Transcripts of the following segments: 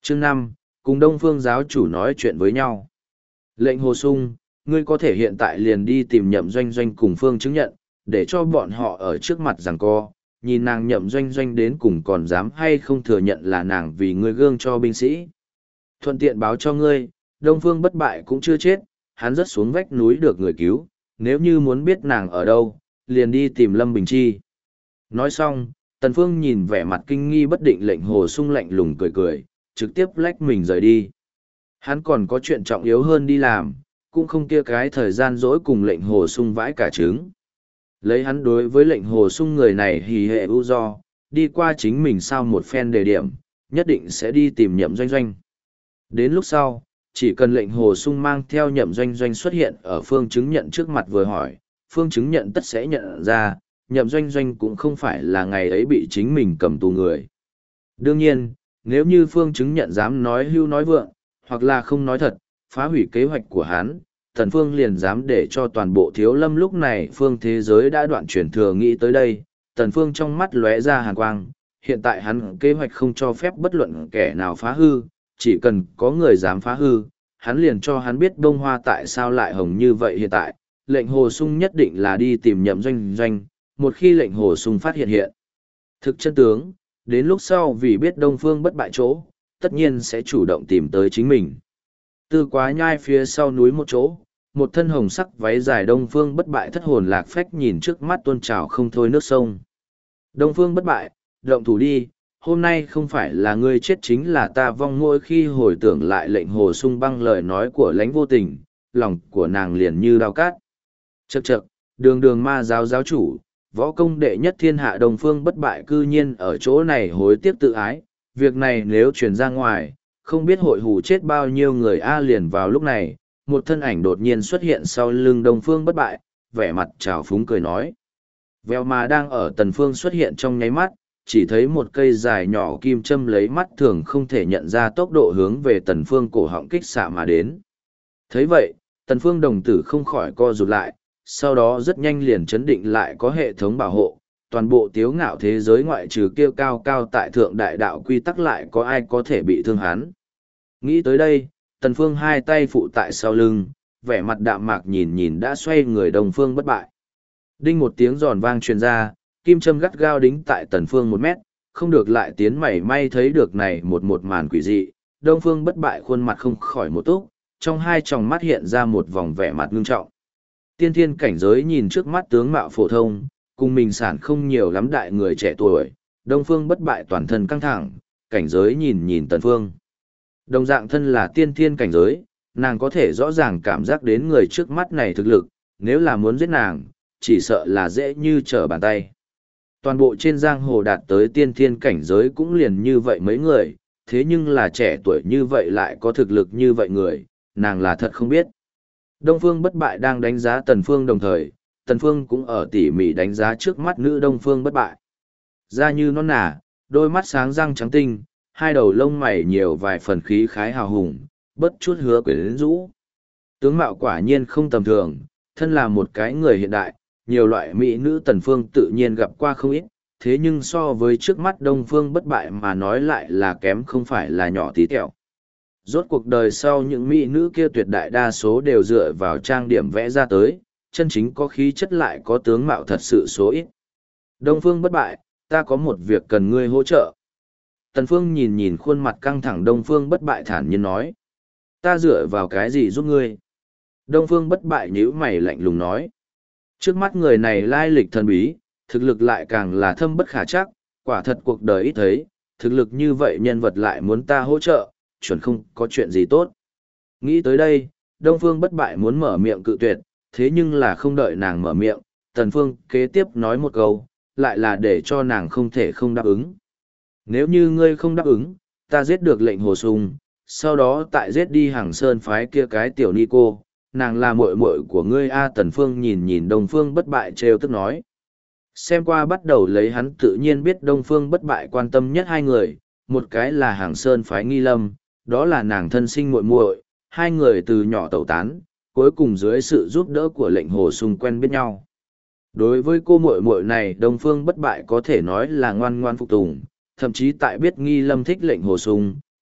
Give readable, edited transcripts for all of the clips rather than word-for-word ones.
Chương 5, cùng Đông Phương giáo chủ nói chuyện với nhau. Lệnh Hồ Sung, ngươi có thể hiện tại liền đi tìm Nhậm Doanh Doanh cùng Phương chứng nhận, để cho bọn họ ở trước mặt giằng co, nhìn nàng Nhậm Doanh Doanh đến cùng còn dám hay không thừa nhận là nàng vì ngươi gương cho binh sĩ. Thuận tiện báo cho ngươi, Đông Phương bất bại cũng chưa chết, hắn rớt xuống vách núi được người cứu, nếu như muốn biết nàng ở đâu, liền đi tìm Lâm Bình Chi. Nói xong, Tần Phương nhìn vẻ mặt kinh nghi bất định Lệnh Hồ Sung lạnh lùng cười cười, trực tiếp lách mình rời đi. Hắn còn có chuyện trọng yếu hơn đi làm, cũng không kia cái thời gian dỗi cùng Lệnh Hồ Sung vãi cả trứng. Lấy hắn đối với Lệnh Hồ Sung người này hì hệ ưu do, đi qua chính mình sau một phen đề điểm, nhất định sẽ đi tìm Nhậm Doanh Doanh. Đến lúc sau, chỉ cần Lệnh Hồ Sung mang theo Nhậm Doanh Doanh xuất hiện ở Phương chứng nhận trước mặt vừa hỏi, Phương chứng nhận tất sẽ nhận ra, Nhậm Doanh Doanh cũng không phải là ngày ấy bị chính mình cầm tù người. Đương nhiên, nếu như Phương chứng nhận dám nói hưu nói vượng, hoặc là không nói thật, phá hủy kế hoạch của hắn, Tần Phương liền dám để cho toàn bộ Thiếu Lâm lúc này phương thế giới đã đoạn chuyển thừa nghĩ tới đây, Tần Phương trong mắt lóe ra hàn quang, hiện tại hắn kế hoạch không cho phép bất luận kẻ nào phá hư, chỉ cần có người dám phá hư, hắn liền cho hắn biết bông hoa tại sao lại hồng như vậy hiện tại, Lệnh Hồ Sung nhất định là đi tìm Nhậm Doanh Doanh, một khi Lệnh Hồ Sung phát hiện thực chân tướng, đến lúc sau vì biết Đông Phương bất bại chỗ, tất nhiên sẽ chủ động tìm tới chính mình. Từ Quá Nhai phía sau núi một chỗ, một thân hồng sắc váy dài Đông Phương bất bại thất hồn lạc phách nhìn trước mắt tuôn trào không thôi nước sông. Đông Phương bất bại, động thủ đi, hôm nay không phải là ngươi chết chính là ta vong. Mỗi khi hồi tưởng lại Lệnh Hồ Sung băng lời nói của Lãnh Vô Tình, lòng của nàng liền như đao cát. Chậc chậc, đường đường ma giáo giáo chủ, võ công đệ nhất thiên hạ Đông Phương bất bại cư nhiên ở chỗ này hối tiếc tự ái, việc này nếu truyền ra ngoài, không biết hội hù chết bao nhiêu người. Liền vào lúc này, một thân ảnh đột nhiên xuất hiện sau lưng Đông Phương bất bại, vẻ mặt trào phúng cười nói. Vèo mà đang ở Tần Phương xuất hiện trong nháy mắt, chỉ thấy một cây dài nhỏ kim châm lấy mắt thường không thể nhận ra tốc độ hướng về Tần Phương cổ họng kích xạ mà đến. Thấy vậy, Tần Phương đồng tử không khỏi co rụt lại, sau đó rất nhanh liền chấn định lại có hệ thống bảo hộ, toàn bộ Tiếu Ngạo thế giới ngoại trừ kêu cao cao tại thượng đại đạo quy tắc lại có ai có thể bị thương hắn. Nghĩ tới đây, Tần Phương hai tay phụ tại sau lưng, vẻ mặt đạm mạc nhìn nhìn đã xoay người Đông Phương bất bại. Đinh một tiếng giòn vang truyền ra, kim châm gắt gao đính tại Tần Phương 1 mét, không được lại tiến mảy may thấy được này một màn quỷ dị. Đông Phương bất bại khuôn mặt không khỏi một túc, trong hai tròng mắt hiện ra một vòng vẻ mặt ngưng trọng. Tiên thiên cảnh giới nhìn trước mắt tướng mạo phổ thông, cùng mình sản không nhiều lắm đại người trẻ tuổi, Đông Phương bất bại toàn thân căng thẳng, cảnh giới nhìn nhìn Tần Phương. Đồng dạng thân là tiên thiên cảnh giới, nàng có thể rõ ràng cảm giác đến người trước mắt này thực lực, nếu là muốn giết nàng, chỉ sợ là dễ như trở bàn tay. Toàn bộ trên giang hồ đạt tới tiên thiên cảnh giới cũng liền như vậy mấy người, thế nhưng là trẻ tuổi như vậy lại có thực lực như vậy người, nàng là thật không biết. Đông Phương bất bại đang đánh giá Tần Phương đồng thời, Tần Phương cũng ở tỉ mỉ đánh giá trước mắt nữ Đông Phương bất bại. Da như non nả, đôi mắt sáng răng trắng tinh, hai đầu lông mày nhiều vài phần khí khái hào hùng, bất chút hứa quyến rũ. Tướng mạo quả nhiên không tầm thường, thân là một cái người hiện đại, nhiều loại mỹ nữ Tần Phương tự nhiên gặp qua không ít, thế nhưng so với trước mắt Đông Phương bất bại mà nói lại là kém không phải là nhỏ tí tẹo. Rốt cuộc đời sau những mỹ nữ kia tuyệt đại đa số đều dựa vào trang điểm vẽ ra tới, chân chính có khí chất lại có tướng mạo thật sự số ít. Đông Phương bất bại, ta có một việc cần ngươi hỗ trợ. Tần Phương nhìn nhìn khuôn mặt căng thẳng Đông Phương bất bại thản nhiên nói. Ta dựa vào cái gì giúp ngươi? Đông Phương bất bại nhíu mày lạnh lùng nói. Trước mắt người này lai lịch thần bí, thực lực lại càng là thâm bất khả trắc, quả thật cuộc đời ít thấy, thực lực như vậy nhân vật lại muốn ta hỗ trợ, chuẩn không có chuyện gì tốt. Nghĩ tới đây, Đông Phương bất bại muốn mở miệng cự tuyệt, thế nhưng là không đợi nàng mở miệng, Tần Phương kế tiếp nói một câu, lại là để cho nàng không thể không đáp ứng. Nếu như ngươi không đáp ứng, ta giết được Lệnh Hồ Sung, sau đó tại giết đi Hàng Sơn phái kia cái tiểu ni cô, nàng là muội muội của ngươi. Tần Phương nhìn nhìn Đông Phương bất bại trêu tức nói. Xem qua bắt đầu lấy hắn tự nhiên biết Đông Phương bất bại quan tâm nhất hai người, một cái là Hàng Sơn phái Nghi Lâm, đó là nàng thân sinh muội muội, hai người từ nhỏ tẩu tán, cuối cùng dưới sự giúp đỡ của Lệnh Hồ Sung quen biết nhau. Đối với cô muội muội này Đông Phương bất bại có thể nói là ngoan ngoan phục tùng, thậm chí tại biết Nghi Lâm thích Lệnh Hồ Sung,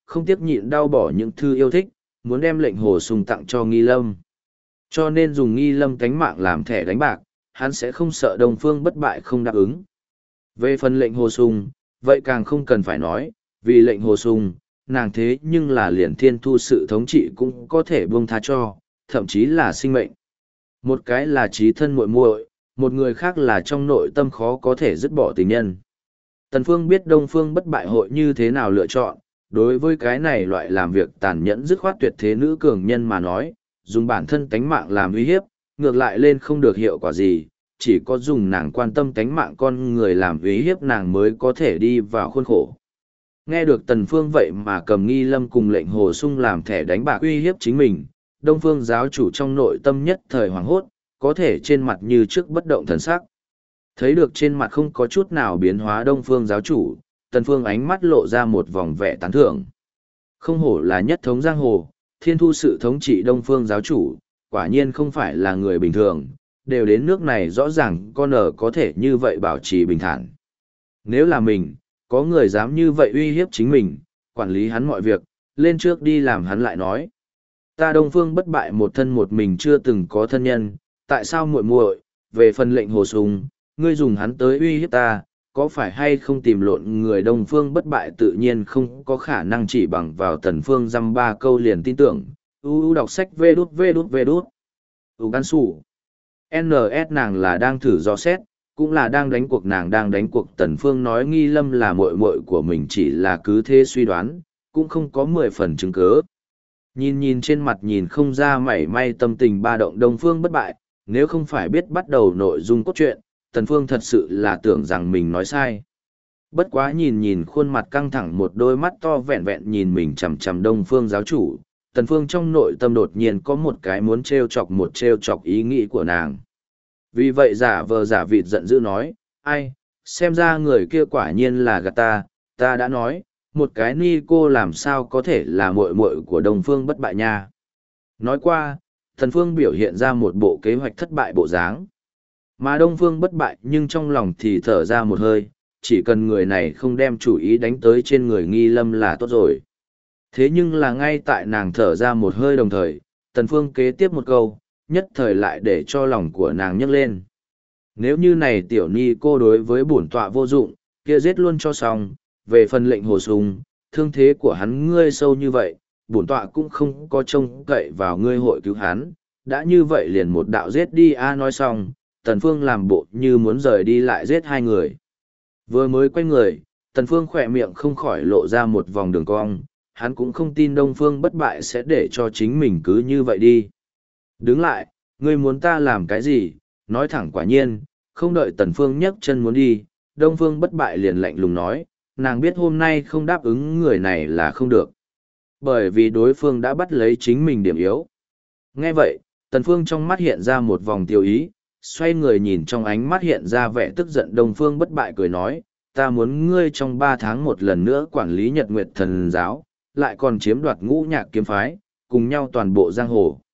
không tiếc nhịn đau bỏ những thư yêu thích, muốn đem lệnh hồ sung tặng cho Nghi Lâm. Cho nên dùng Nghi Lâm tánh mạng làm thẻ đánh bạc, hắn sẽ không sợ Đông Phương Bất Bại không đáp ứng. Về phần lệnh hồ sung, vậy càng không cần phải nói, vì lệnh hồ sung, nàng thế nhưng là liền thiên thu sự thống trị cũng có thể buông tha cho, thậm chí là sinh mệnh. Một cái là trí thân muội muội, một người khác là trong nội tâm khó có thể dứt bỏ tình nhân. Tần Phương biết Đông Phương Bất Bại hội như thế nào lựa chọn, đối với cái này loại làm việc tàn nhẫn dứt khoát tuyệt thế nữ cường nhân mà nói, dùng bản thân tánh mạng làm uy hiếp, ngược lại lên không được hiệu quả gì, chỉ có dùng nàng quan tâm tánh mạng con người làm uy hiếp nàng mới có thể đi vào khuôn khổ. Nghe được Tần Phương vậy mà cầm Nghi Lâm cùng lệnh hồ sung làm thẻ đánh bạc uy hiếp chính mình, Đông Phương giáo chủ trong nội tâm nhất thời hoảng hốt, có thể trên mặt như trước bất động thần sắc. Thấy được trên mặt không có chút nào biến hóa Đông Phương giáo chủ, Tần Phương ánh mắt lộ ra một vòng vẻ tán thưởng. Không hổ là nhất thống giang hồ, thiên thu sự thống trị Đông Phương giáo chủ, quả nhiên không phải là người bình thường, đều đến nước này rõ ràng con ở có thể như vậy bảo trì bình thản. Nếu là mình, có người dám như vậy uy hiếp chính mình, quản lý hắn mọi việc, lên trước đi làm hắn lại nói. Ta Đông Phương Bất Bại một thân một mình chưa từng có thân nhân, tại sao muội muội, về phần lệnh hồ sung, ngươi dùng hắn tới uy hiếp ta, có phải hay không tìm lộn người Đông Phương Bất Bại tự nhiên không có khả năng chỉ bằng vào Tần Phương dăm ba câu liền tin tưởng. Đọc sách vê đút. Gan sủ. NS nàng là đang thử dò xét, cũng là đang đánh cuộc, nàng đang đánh cuộc. Tần Phương nói Nghi Lâm là muội muội của mình chỉ là cứ thế suy đoán, cũng không có 10 phần chứng cứ. Nhìn trên mặt nhìn không ra mảy may tâm tình ba động Đông Phương Bất Bại, nếu không phải biết bắt đầu nội dung cốt truyện, Tần Phương thật sự là tưởng rằng mình nói sai. Bất quá nhìn khuôn mặt căng thẳng một đôi mắt to vẹn vẹn nhìn mình chằm chằm Đông Phương giáo chủ, Tần Phương trong nội tâm đột nhiên có một cái muốn trêu chọc ý nghĩ của nàng. Vì vậy giả vờ giả vịt giận dữ nói, ai, xem ra người kia quả nhiên là gạt ta đã nói, một cái ni cô làm sao có thể là muội muội của Đông Phương Bất Bại nha. Nói qua, Tần Phương biểu hiện ra một bộ kế hoạch thất bại bộ dáng. Mà Đông Phương Bất Bại nhưng trong lòng thì thở ra một hơi, chỉ cần người này không đem chủ ý đánh tới trên người Nghi Lâm là tốt rồi. Thế nhưng là ngay tại nàng thở ra một hơi đồng thời, Tần Phương kế tiếp một câu, nhất thời lại để cho lòng của nàng nhấc lên. Nếu như này tiểu ni cô đối với bổn tọa vô dụng, kia giết luôn cho xong, về phần lệnh hồ sung, thương thế của hắn ngươi sâu như vậy, bổn tọa cũng không có trông cậy vào ngươi hội cứu hắn, đã như vậy liền một đạo giết đi a. Nói xong, Tần Phương làm bộ như muốn rời đi lại giết hai người. Vừa mới quay người, Tần Phương khỏe miệng không khỏi lộ ra một vòng đường cong, hắn cũng không tin Đông Phương Bất Bại sẽ để cho chính mình cứ như vậy đi. Đứng lại, ngươi muốn ta làm cái gì, nói thẳng. Quả nhiên, không đợi Tần Phương nhấc chân muốn đi, Đông Phương Bất Bại liền lạnh lùng nói, nàng biết hôm nay không đáp ứng người này là không được. Bởi vì đối phương đã bắt lấy chính mình điểm yếu. Nghe vậy, Tần Phương trong mắt hiện ra một vòng tiêu ý, xoay người nhìn trong ánh mắt hiện ra vẻ tức giận. Đông Phương Bất Bại cười nói, ta muốn ngươi trong 3 tháng một lần nữa quản lý Nhật Nguyệt Thần Giáo, lại còn chiếm đoạt Ngũ Nhạc Kiếm Phái, cùng nhau toàn bộ giang hồ.